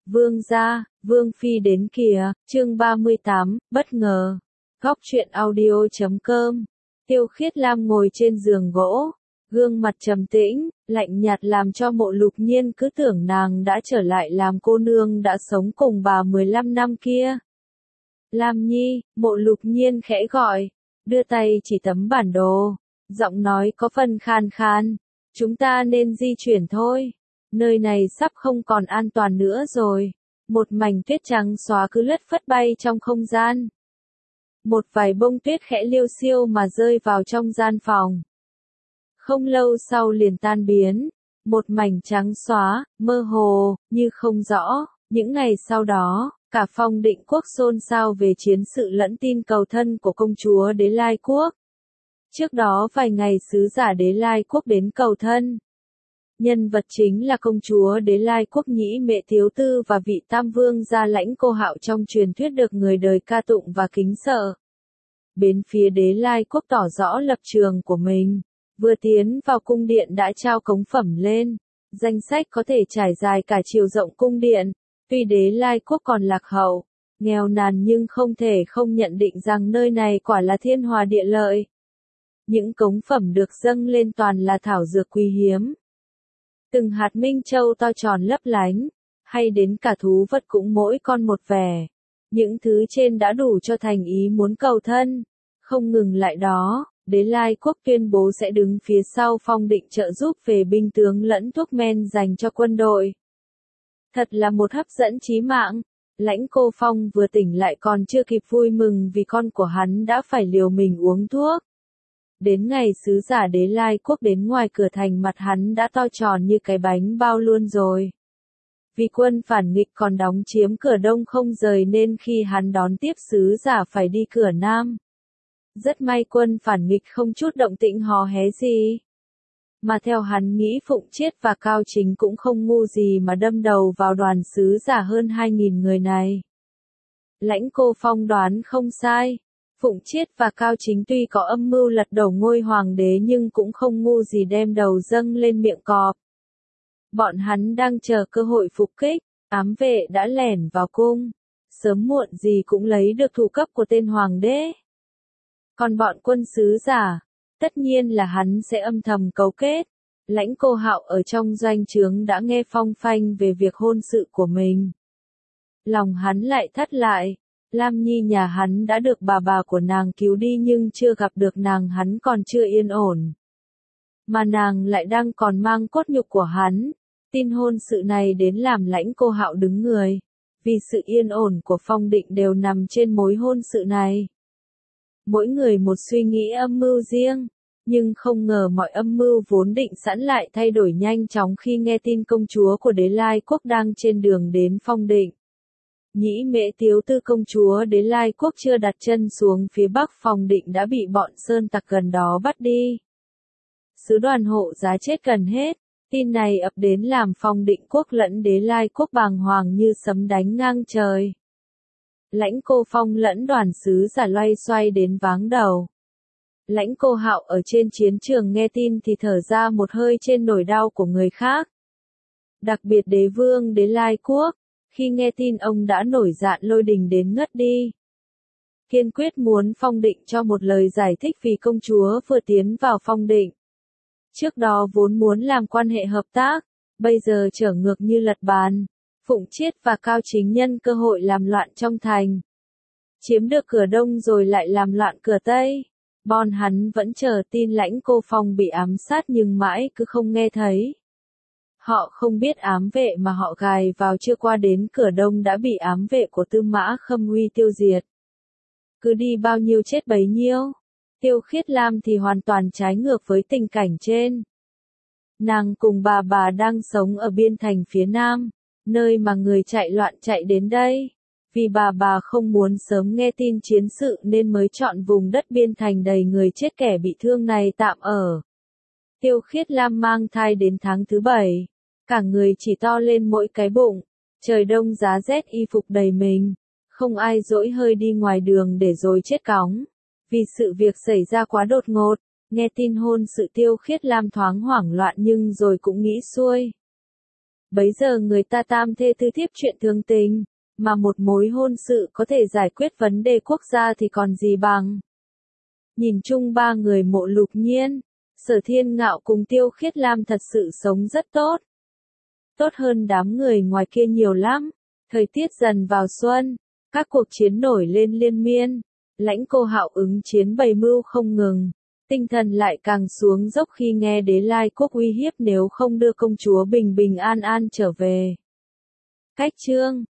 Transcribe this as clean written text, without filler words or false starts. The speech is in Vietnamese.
Vương gia, Vương phi đến kìa, chương 38, bất ngờ. Góc truyện audio.com. Tiêu Khiết Lam ngồi trên giường gỗ, gương mặt trầm tĩnh, lạnh nhạt làm cho Mộ Lục Nhiên cứ tưởng nàng đã trở lại làm cô nương đã sống cùng bà 15 năm kia. Lam Nhi, Mộ Lục Nhiên khẽ gọi, đưa tay chỉ tấm bản đồ, giọng nói có phần khan khan, chúng ta nên di chuyển thôi. Nơi này sắp không còn an toàn nữa rồi. Một mảnh tuyết trắng xóa cứ lất phất bay trong không gian. Một vài bông tuyết khẽ liêu xiêu mà rơi vào trong gian phòng. Không lâu sau liền tan biến. Một mảnh trắng xóa, mơ hồ, như không rõ. Những ngày sau đó, cả Phong Định quốc xôn xao về chiến sự lẫn tin cầu thân của công chúa Đế Lai quốc. Trước đó vài ngày sứ giả Đế Lai quốc đến cầu thân. Nhân vật chính là công chúa Đế Lai quốc Nhĩ Mệ Thiếu Tư và vị Tam Vương gia Lãnh Cô Hạo trong truyền thuyết được người đời ca tụng và kính sợ. Bên phía Đế Lai quốc tỏ rõ lập trường của mình, vừa tiến vào cung điện đã trao cống phẩm lên. Danh sách có thể trải dài cả chiều rộng cung điện. Tuy Đế Lai quốc còn lạc hậu, nghèo nàn nhưng không thể không nhận định rằng nơi này quả là thiên hòa địa lợi. Những cống phẩm được dâng lên toàn là thảo dược quý hiếm. Từng hạt minh châu to tròn lấp lánh, hay đến cả thú vật cũng mỗi con một vẻ. Những thứ trên đã đủ cho thành ý muốn cầu thân. Không ngừng lại đó, Đế Lai quốc tuyên bố sẽ đứng phía sau Phong Định trợ giúp về binh tướng lẫn thuốc men dành cho quân đội. Thật là một hấp dẫn chí mạng. Lãnh Cô Phong vừa tỉnh lại còn chưa kịp vui mừng vì con của hắn đã phải liều mình uống thuốc. Đến ngày sứ giả Đế Lai quốc đến ngoài cửa thành mặt hắn đã to tròn như cái bánh bao luôn rồi. Vì quân phản nghịch còn đóng chiếm cửa đông không rời nên khi hắn đón tiếp sứ giả phải đi cửa nam. Rất may quân phản nghịch không chút động tĩnh hò hé gì. Mà theo hắn nghĩ Phụng Chiết và Cao Chính cũng không ngu gì mà đâm đầu vào đoàn sứ giả hơn 2.000 người này. Lãnh Cô Phong đoán không sai. Phụng Chiết và Cao Chính tuy có âm mưu lật đổ ngôi hoàng đế nhưng cũng không ngu gì đem đầu dâng lên miệng cọp. Bọn hắn đang chờ cơ hội phục kích, ám vệ đã lẻn vào cung. Sớm muộn gì cũng lấy được thủ cấp của tên hoàng đế. Còn bọn quân sứ giả, tất nhiên là hắn sẽ âm thầm cấu kết. Lãnh Cô Hạo ở trong doanh trướng đã nghe phong phanh về việc hôn sự của mình. Lòng hắn lại thắt lại. Lam Nhi nhà hắn đã được bà của nàng cứu đi nhưng chưa gặp được nàng hắn còn chưa yên ổn. Mà nàng lại đang còn mang cốt nhục của hắn. Tin hôn sự này đến làm Lãnh Cô Hạo đứng người. Vì sự yên ổn của Phong Định đều nằm trên mối hôn sự này. Mỗi người một suy nghĩ âm mưu riêng. Nhưng không ngờ mọi âm mưu vốn định sẵn lại thay đổi nhanh chóng khi nghe tin công chúa của Đế Lai quốc đang trên đường đến Phong Định. Nhĩ Mễ Thiếu Tư công chúa Đế Lai quốc chưa đặt chân xuống phía bắc Phong Định đã bị bọn sơn tặc gần đó bắt đi. Sứ đoàn hộ giá chết gần hết. Tin này ập đến làm Phong Định quốc lẫn Đế Lai quốc bàng hoàng như sấm đánh ngang trời. Lãnh Cô Phong lẫn đoàn sứ giả loay xoay đến váng đầu. Lãnh Cô Hạo ở trên chiến trường nghe tin thì thở ra một hơi trên nỗi đau của người khác. Đặc biệt đế vương Đế Lai quốc. Khi nghe tin ông đã nổi dạn lôi đình đến ngất đi. Kiên quyết muốn Phong Định cho một lời giải thích vì công chúa vừa tiến vào Phong Định. Trước đó vốn muốn làm quan hệ hợp tác, bây giờ trở ngược như lật bàn. Phụng Chiết và Cao Chính nhân cơ hội làm loạn trong thành. Chiếm được cửa đông rồi lại làm loạn cửa tây. Bọn hắn vẫn chờ tin Lãnh Cô Phong bị ám sát nhưng mãi cứ không nghe thấy. Họ không biết ám vệ mà họ gài vào chưa qua đến cửa đông đã bị ám vệ của Tư Mã Khâm Uy tiêu diệt. Cứ đi bao nhiêu chết bấy nhiêu. Tiêu Khiết Lam thì hoàn toàn trái ngược với tình cảnh trên. Nàng cùng bà đang sống ở biên thành phía nam, nơi mà người chạy loạn chạy đến đây. Vì bà không muốn sớm nghe tin chiến sự nên mới chọn vùng đất biên thành đầy người chết kẻ bị thương này tạm ở. Tiêu Khiết Lam mang thai đến tháng thứ 7. Cả người chỉ to lên mỗi cái bụng, trời đông giá rét y phục đầy mình, không ai dỗi hơi đi ngoài đường để rồi chết cóng. Vì sự việc xảy ra quá đột ngột, nghe tin hôn sự Tiêu Khiết Lam thoáng hoảng loạn nhưng rồi cũng nghĩ xuôi. Bấy giờ người ta tam thê tứ thiếp chuyện thương tình, mà một mối hôn sự có thể giải quyết vấn đề quốc gia thì còn gì bằng. Nhìn chung ba người Mộ Lục Nhiên, Sở Thiên Ngạo cùng Tiêu Khiết Lam thật sự sống rất tốt. Tốt hơn đám người ngoài kia nhiều lắm. Thời tiết dần vào xuân, các cuộc chiến nổi lên liên miên, Lãnh Cô Hạo ứng chiến bày mưu không ngừng, tinh thần lại càng xuống dốc khi nghe Đế Lai Quốc uy hiếp nếu không đưa công chúa bình bình an an trở về. Cách chương